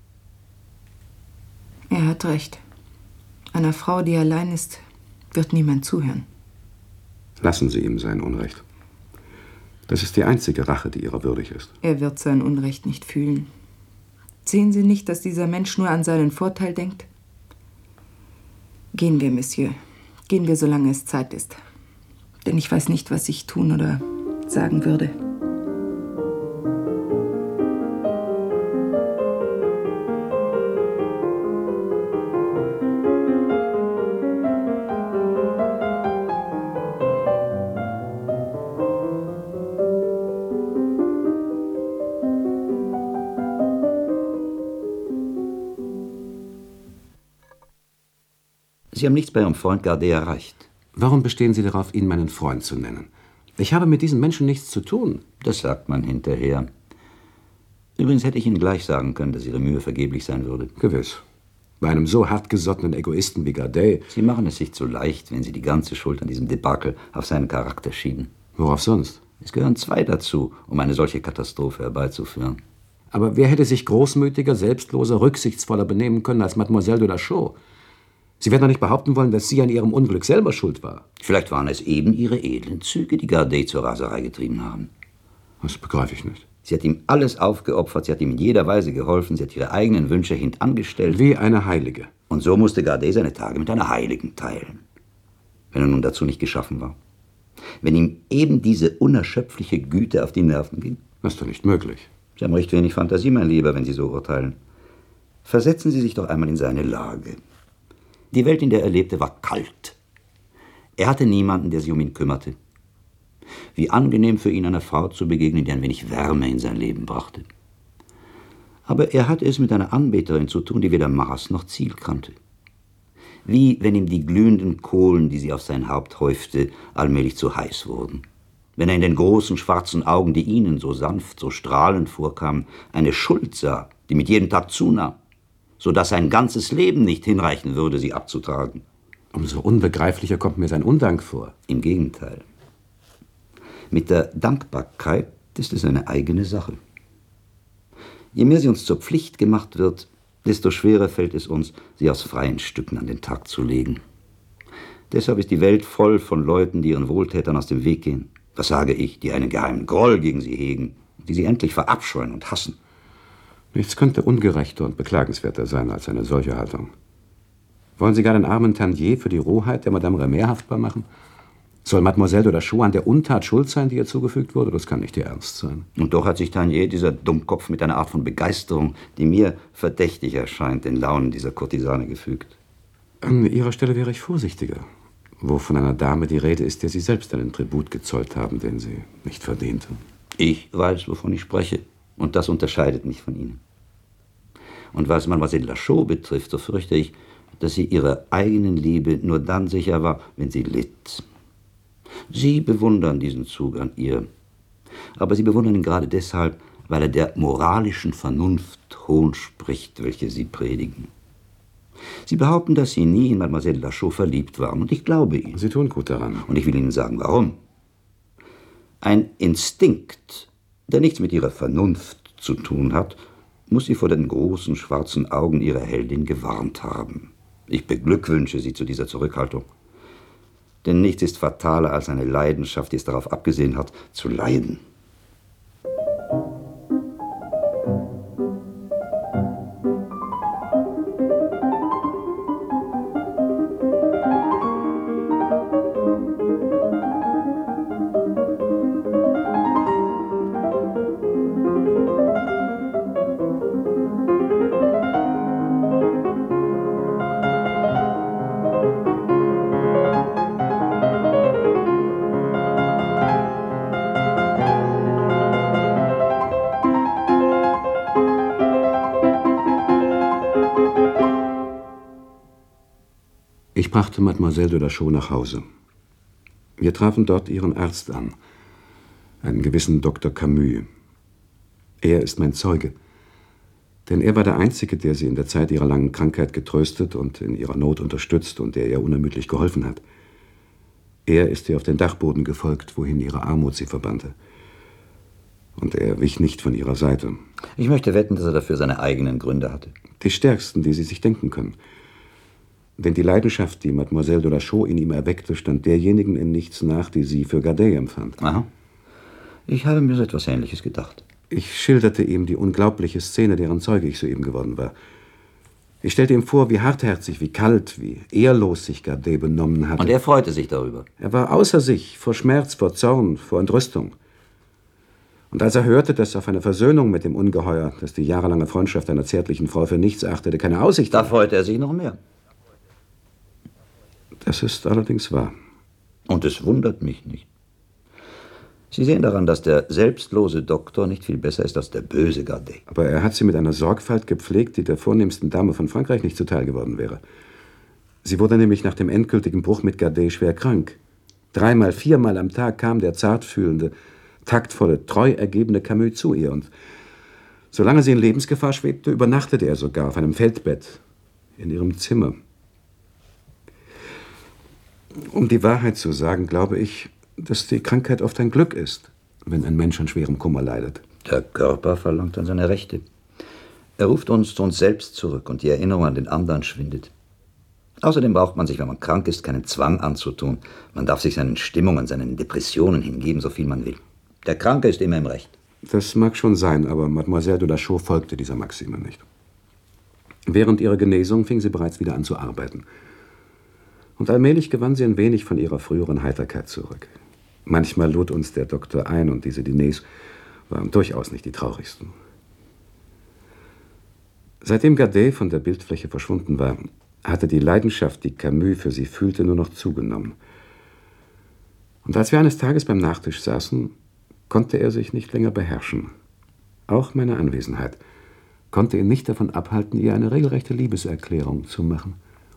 Er hat recht. Einer Frau, die allein ist, wird niemand zuhören. Lassen Sie ihm sein Unrecht. Das ist die einzige Rache, die ihrer würdig ist. Er wird sein Unrecht nicht fühlen. Sehen Sie nicht, dass dieser Mensch nur an seinen Vorteil denkt? Gehen wir, Monsieur. Gehen wir, solange es Zeit ist. Denn ich weiß nicht, was ich tun oder sagen würde. Sie haben nichts bei Ihrem Freund Gardet erreicht. Warum bestehen Sie darauf, ihn meinen Freund zu nennen? Ich habe mit diesem Menschen nichts zu tun. Das sagt man hinterher. Übrigens hätte ich Ihnen gleich sagen können, dass Ihre Mühe vergeblich sein würde. Gewiss. Bei einem so hartgesottenen Egoisten wie Gardet. Sie machen es sich zu leicht, wenn Sie die ganze Schuld an diesem Debakel auf seinen Charakter schieben. Worauf sonst? Es gehören 2 dazu, um eine solche Katastrophe herbeizuführen. Aber wer hätte sich großmütiger, selbstloser, rücksichtsvoller benehmen können als Mademoiselle de la Chaux? Sie werden doch nicht behaupten wollen, dass sie an ihrem Unglück selber schuld war. Vielleicht waren es eben Ihre edlen Züge, die Gardet zur Raserei getrieben haben. Das begreife ich nicht. Sie hat ihm alles aufgeopfert, sie hat ihm in jeder Weise geholfen, sie hat ihre eigenen Wünsche hintangestellt. Wie eine Heilige. Und so musste Gardet seine Tage mit einer Heiligen teilen. Wenn er nun dazu nicht geschaffen war. Wenn ihm eben diese unerschöpfliche Güte auf die Nerven ging. Das ist doch nicht möglich. Sie haben recht wenig Fantasie, mein Lieber, wenn Sie so urteilen. Versetzen Sie sich doch einmal in seine Lage. Die Welt, in der er lebte, war kalt. Er hatte niemanden, der sich um ihn kümmerte. Wie angenehm für ihn, einer Frau zu begegnen, die ein wenig Wärme in sein Leben brachte. Aber er hatte es mit einer Anbeterin zu tun, die weder Maß noch Ziel kannte. Wie wenn ihm die glühenden Kohlen, die sie auf sein Haupt häufte, allmählich zu heiß wurden. Wenn er in den großen schwarzen Augen, die ihnen so sanft, so strahlend vorkamen, eine Schuld sah, die mit jedem Tag zunahm, so dass sein ganzes Leben nicht hinreichen würde, sie abzutragen. Umso unbegreiflicher kommt mir sein Undank vor. Im Gegenteil. Mit der Dankbarkeit ist es eine eigene Sache. Je mehr sie uns zur Pflicht gemacht wird, desto schwerer fällt es uns, sie aus freien Stücken an den Tag zu legen. Deshalb ist die Welt voll von Leuten, die ihren Wohltätern aus dem Weg gehen, Was sage ich, die einen geheimen Groll gegen sie hegen, die sie endlich verabscheuen und hassen? Nichts könnte ungerechter und beklagenswerter sein als eine solche Haltung. Wollen Sie gar den armen Tanier für die Rohheit der Madame Remer haftbar machen? Soll Mademoiselle de la Chaux an der Untat schuld sein, die ihr zugefügt wurde? Das kann nicht Ihr Ernst sein. Und doch hat sich Tanier, dieser Dummkopf, mit einer Art von Begeisterung, die mir verdächtig erscheint, den Launen dieser Kurtisane gefügt. An Ihrer Stelle wäre ich vorsichtiger, wo von einer Dame die Rede ist, der Sie selbst einen Tribut gezollt haben, den sie nicht verdiente. Ich weiß, wovon ich spreche, und das unterscheidet mich von Ihnen. Und was Mademoiselle de la Chaux betrifft, so fürchte ich, dass sie ihrer eigenen Liebe nur dann sicher war, wenn sie litt. Sie bewundern diesen Zug an ihr, aber sie bewundern ihn gerade deshalb, weil er der moralischen Vernunft Hohn spricht, welche sie predigen. Sie behaupten, dass sie nie in Mademoiselle de la Chaux verliebt waren, und ich glaube ihnen. Sie tun gut daran. Und ich will Ihnen sagen, warum. Ein Instinkt, der nichts mit ihrer Vernunft zu tun hat, muss sie vor den großen schwarzen Augen ihrer Heldin gewarnt haben. Ich beglückwünsche sie zu dieser Zurückhaltung. Denn nichts ist fataler als eine Leidenschaft, die es darauf abgesehen hat, zu leiden. Ich brachte Mademoiselle de la Chaux nach Hause. Wir trafen dort ihren Arzt an, einen gewissen Dr. Camus. Er ist mein Zeuge, denn er war der Einzige, der sie in der Zeit ihrer langen Krankheit getröstet und in ihrer Not unterstützt und der ihr unermüdlich geholfen hat. Er ist ihr auf den Dachboden gefolgt, wohin ihre Armut sie verbannte. Und er wich nicht von ihrer Seite. Ich möchte wetten, dass er dafür seine eigenen Gründe hatte. Die stärksten, die Sie sich denken können. Denn die Leidenschaft, die Mademoiselle de la Chaux in ihm erweckte, stand derjenigen in nichts nach, die sie für Gardet empfand. Aha. Ich habe mir so etwas Ähnliches gedacht. Ich schilderte ihm die unglaubliche Szene, deren Zeuge ich soeben geworden war. Ich stellte ihm vor, wie hartherzig, wie kalt, wie ehrlos sich Gardet benommen hatte. Und er freute sich darüber. Er war außer sich, vor Schmerz, vor Zorn, vor Entrüstung. Und als er hörte, dass auf eine Versöhnung mit dem Ungeheuer, das die jahrelange Freundschaft einer zärtlichen Frau für nichts achtete, keine Aussicht da freute er sich noch mehr. Das ist allerdings wahr. Und es wundert mich nicht. Sie sehen daran, dass der selbstlose Doktor nicht viel besser ist als der böse Gardet. Aber er hat sie mit einer Sorgfalt gepflegt, die der vornehmsten Dame von Frankreich nicht zuteil geworden wäre. Sie wurde nämlich nach dem endgültigen Bruch mit Gardet schwer krank. 3-mal, 4-mal am Tag kam der zartfühlende, taktvolle, treu ergebene Camus zu ihr. Und solange sie in Lebensgefahr schwebte, übernachtete er sogar auf einem Feldbett in ihrem Zimmer. Um die Wahrheit zu sagen, glaube ich, dass die Krankheit oft ein Glück ist, wenn ein Mensch an schwerem Kummer leidet. Der Körper verlangt dann seine Rechte. Er ruft uns zu uns selbst zurück und die Erinnerung an den anderen schwindet. Außerdem braucht man sich, wenn man krank ist, keinen Zwang anzutun. Man darf sich seinen Stimmungen, seinen Depressionen hingeben, so viel man will. Der Kranke ist immer im Recht. Das mag schon sein, aber Mademoiselle de la Chaux folgte dieser Maxime nicht. Während ihrer Genesung fing sie bereits wieder an zu arbeiten. Und allmählich gewann sie ein wenig von ihrer früheren Heiterkeit zurück. Manchmal lud uns der Doktor ein und diese Diners waren durchaus nicht die traurigsten. Seitdem Gardet von der Bildfläche verschwunden war, hatte die Leidenschaft, die Camus für sie fühlte, nur noch zugenommen. Und als wir eines Tages beim Nachtisch saßen, konnte er sich nicht länger beherrschen. Auch meine Anwesenheit konnte ihn nicht davon abhalten, ihr eine regelrechte Liebeserklärung zu machen.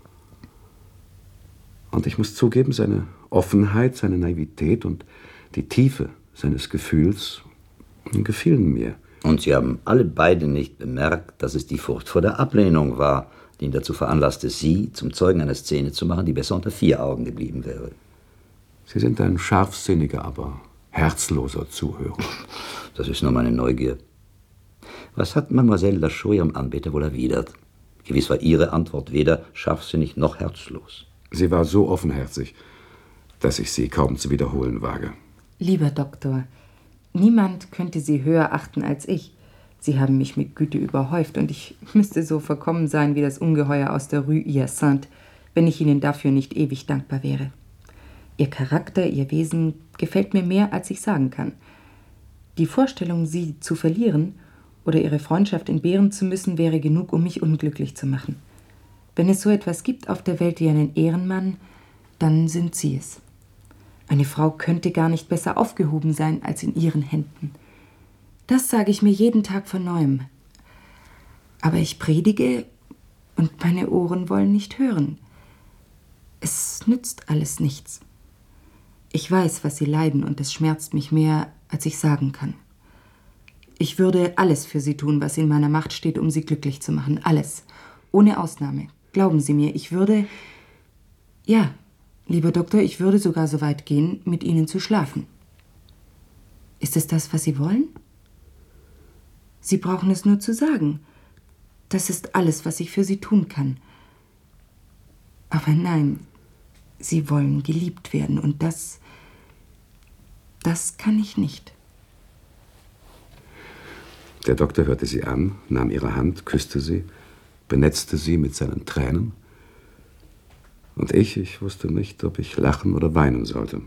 Und ich muss zugeben, seine Offenheit, seine Naivität und die Tiefe seines Gefühls gefielen mir. Und Sie haben alle beide nicht bemerkt, dass es die Furcht vor der Ablehnung war, die ihn dazu veranlasste, Sie zum Zeugen einer Szene zu machen, die besser unter 4 Augen geblieben wäre. Sie sind ein scharfsinniger, aber herzloser Zuhörer. Das ist nur meine Neugier. Was hat Mademoiselle de la Chaux ihrem Anbeter wohl erwidert? Gewiss war Ihre Antwort weder scharfsinnig noch herzlos. Sie war so offenherzig, dass ich sie kaum zu wiederholen wage. Lieber Doktor, niemand könnte Sie höher achten als ich. Sie haben mich mit Güte überhäuft und ich müsste so verkommen sein wie das Ungeheuer aus der Rue Hyacinthe, wenn ich Ihnen dafür nicht ewig dankbar wäre. Ihr Charakter, Ihr Wesen gefällt mir mehr, als ich sagen kann. Die Vorstellung, Sie zu verlieren oder Ihre Freundschaft entbehren zu müssen, wäre genug, um mich unglücklich zu machen. Wenn es so etwas gibt auf der Welt wie einen Ehrenmann, dann sind Sie es. Eine Frau könnte gar nicht besser aufgehoben sein als in Ihren Händen. Das sage ich mir jeden Tag von Neuem. Aber ich predige und meine Ohren wollen nicht hören. Es nützt alles nichts. Ich weiß, was Sie leiden und es schmerzt mich mehr, als ich sagen kann. Ich würde alles für Sie tun, was in meiner Macht steht, um Sie glücklich zu machen. Alles. Ohne Ausnahme. Glauben Sie mir, ich würde... Ja, lieber Doktor, ich würde sogar so weit gehen, mit Ihnen zu schlafen. Ist es das, was Sie wollen? Sie brauchen es nur zu sagen. Das ist alles, was ich für Sie tun kann. Aber nein, Sie wollen geliebt werden und das kann ich nicht. Der Doktor hörte sie an, nahm ihre Hand, küsste sie, benetzte sie mit seinen Tränen. Und ich wusste nicht, ob ich lachen oder weinen sollte.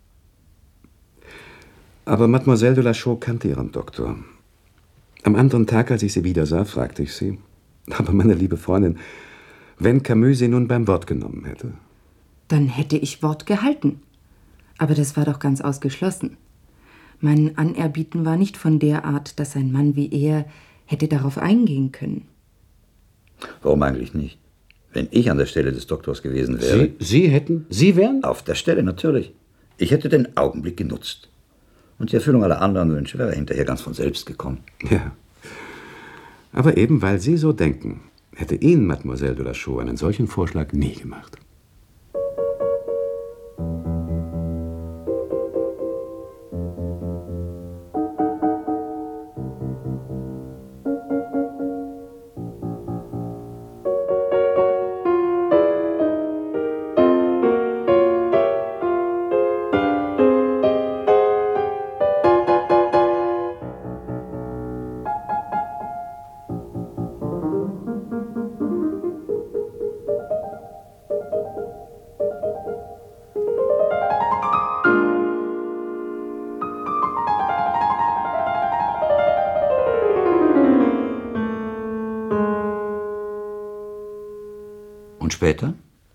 Aber Mademoiselle de la Chaux kannte ihren Doktor. Am anderen Tag, als ich sie wiedersah, fragte ich sie, aber meine liebe Freundin, wenn Camus sie nun beim Wort genommen hätte? Dann hätte ich Wort gehalten. Aber das war doch ganz ausgeschlossen. Mein Anerbieten war nicht von der Art, dass ein Mann wie er hätte darauf eingehen können. Warum eigentlich nicht? Wenn ich an der Stelle des Doktors gewesen wäre... Sie hätten? Sie wären? Auf der Stelle, natürlich. Ich hätte den Augenblick genutzt. Und die Erfüllung aller anderen Wünsche wäre hinterher ganz von selbst gekommen. Ja. Aber eben weil Sie so denken, hätte Ihnen Mademoiselle de la Chaux einen solchen Vorschlag nie gemacht. Und später?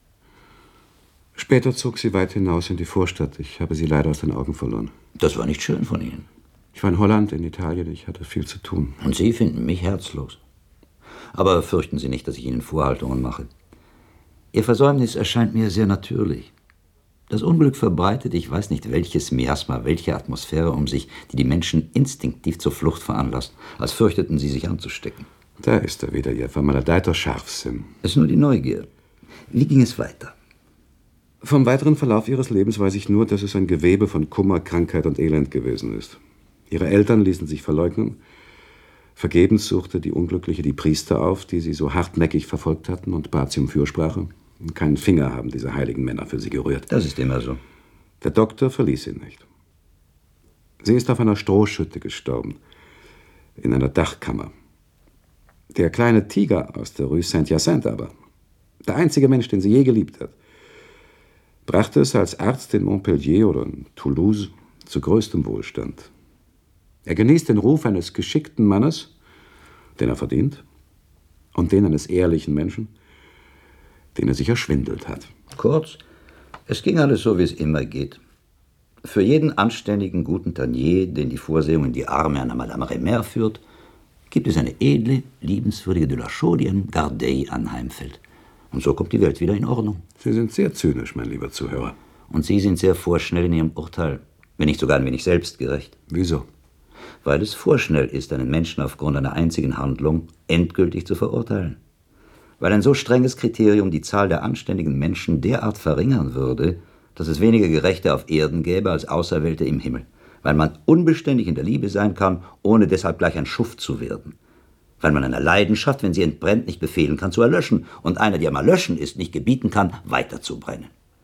Später zog sie weit hinaus in die Vorstadt. Ich habe sie leider aus den Augen verloren. Das war nicht schön von Ihnen. Ich war in Holland, in Italien. Ich hatte viel zu tun. Und Sie finden mich herzlos. Aber fürchten Sie nicht, dass ich Ihnen Vorhaltungen mache. Ihr Versäumnis erscheint mir sehr natürlich. Das Unglück verbreitet, ich weiß nicht welches Miasma, welche Atmosphäre um sich, die die Menschen instinktiv zur Flucht veranlasst, als fürchteten sie sich anzustecken. Da ist er wieder, Ihr vermaledeiter Scharfsinn. Es ist nur die Neugier. Wie ging es weiter? Vom weiteren Verlauf Ihres Lebens weiß ich nur, dass es ein Gewebe von Kummer, Krankheit und Elend gewesen ist. Ihre Eltern ließen sich verleugnen. Vergebens suchte die Unglückliche die Priester auf, die sie so hartnäckig verfolgt hatten, und bat sie um Fürsprache. Keinen Finger haben diese heiligen Männer für sie gerührt. Das ist immer so. Der Doktor verließ sie nicht. Sie ist auf einer Strohschütte gestorben, in einer Dachkammer. Der kleine Tiger aus der Rue Saint-Hyacinthe aber, der einzige Mensch, den sie je geliebt hat, brachte es als Arzt in Montpellier oder in Toulouse zu größtem Wohlstand. Er genießt den Ruf eines geschickten Mannes, den er verdient, und den eines ehrlichen Menschen, den er sich erschwindelt hat. Kurz, es ging alles so, wie es immer geht. Für jeden anständigen, guten Tanier, den die Vorsehung in die Arme einer Madame Remer führt, gibt es eine edle, liebenswürdige de la Chaux, die einem Gardey anheimfällt. Und so kommt die Welt wieder in Ordnung. Sie sind sehr zynisch, mein lieber Zuhörer. Und Sie sind sehr vorschnell in Ihrem Urteil, wenn nicht sogar ein wenig selbstgerecht. Wieso? Weil es vorschnell ist, einen Menschen aufgrund einer einzigen Handlung endgültig zu verurteilen. Weil ein so strenges Kriterium die Zahl der anständigen Menschen derart verringern würde, dass es weniger Gerechte auf Erden gäbe als Auserwählte im Himmel. Weil man unbeständig in der Liebe sein kann, ohne deshalb gleich ein Schuft zu werden. Weil man einer Leidenschaft, wenn sie entbrennt, nicht befehlen kann, zu erlöschen und einer, die am Erlöschen ist, nicht gebieten kann, weiterzubrennen.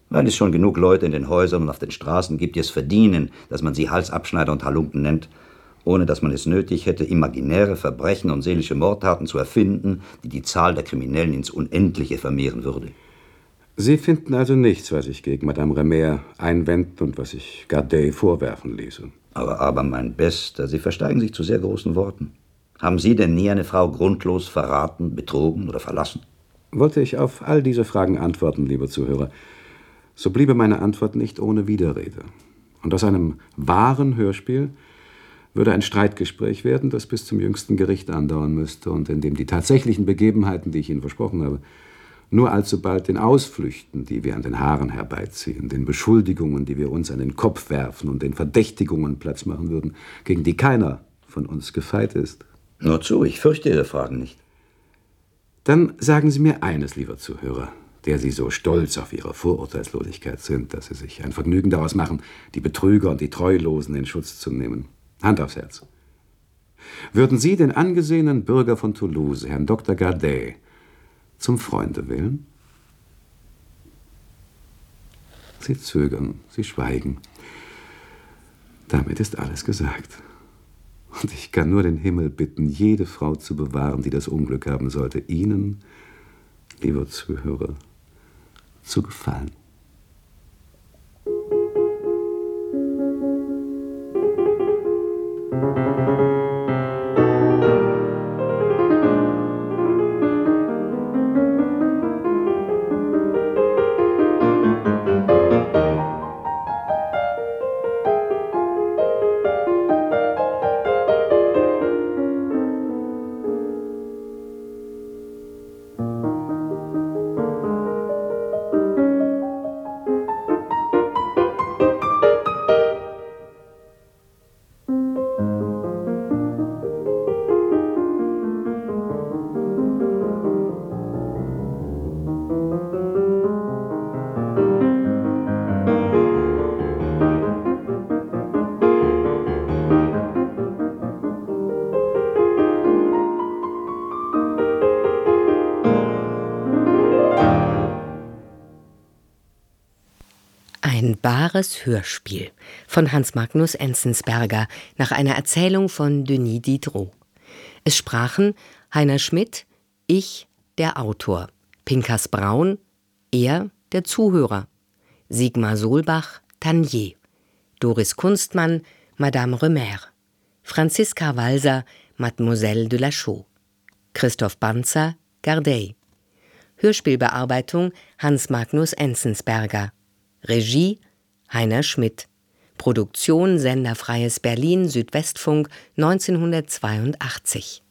Weil es schon genug Leute in den Häusern und auf den Straßen gibt, die es verdienen, dass man sie Halsabschneider und Halunken nennt, ohne dass man es nötig hätte, imaginäre Verbrechen und seelische Mordtaten zu erfinden, die die Zahl der Kriminellen ins Unendliche vermehren würde. Sie finden also nichts, was ich gegen Madame Remer einwenden und was ich Gardet vorwerfen ließe. Aber, mein Bester, Sie versteigen sich zu sehr großen Worten. Haben Sie denn nie eine Frau grundlos verraten, betrogen oder verlassen? Wollte ich auf all diese Fragen antworten, lieber Zuhörer, so bliebe meine Antwort nicht ohne Widerrede. Und aus einem wahren Hörspiel würde ein Streitgespräch werden, das bis zum jüngsten Gericht andauern müsste und in dem die tatsächlichen Begebenheiten, die ich Ihnen versprochen habe, nur allzubald den Ausflüchten, die wir an den Haaren herbeiziehen, den Beschuldigungen, die wir uns an den Kopf werfen und den Verdächtigungen Platz machen würden, gegen die keiner von uns gefeit ist. Nur zu, ich fürchte Ihre Fragen nicht. Dann sagen Sie mir eines, lieber Zuhörer, der Sie so stolz auf Ihre Vorurteilslosigkeit sind, dass Sie sich ein Vergnügen daraus machen, die Betrüger und die Treulosen in Schutz zu nehmen. Hand aufs Herz. Würden Sie den angesehenen Bürger von Toulouse, Herrn Dr. Gardet, zum Freunde wählen? Sie zögern, Sie schweigen. Damit ist alles gesagt. Und ich kann nur den Himmel bitten, jede Frau zu bewahren, die das Unglück haben sollte, Ihnen, lieber Zuhörer, zu gefallen. Ein wahres Hörspiel von Hans Magnus Enzensberger nach einer Erzählung von Denis Diderot. Es sprachen Heiner Schmidt, ich, der Autor, Pinkas Braun, er, der Zuhörer, Sigmar Solbach, Tanier, Doris Kunstmann, Madame Remer, Franziska Walser, Mademoiselle de la Chaux, Christoph Banzer, Gardet. Hörspielbearbeitung Hans Magnus Enzensberger. Regie Heiner Schmidt. Produktion Senderfreies Berlin Südwestfunk 1982.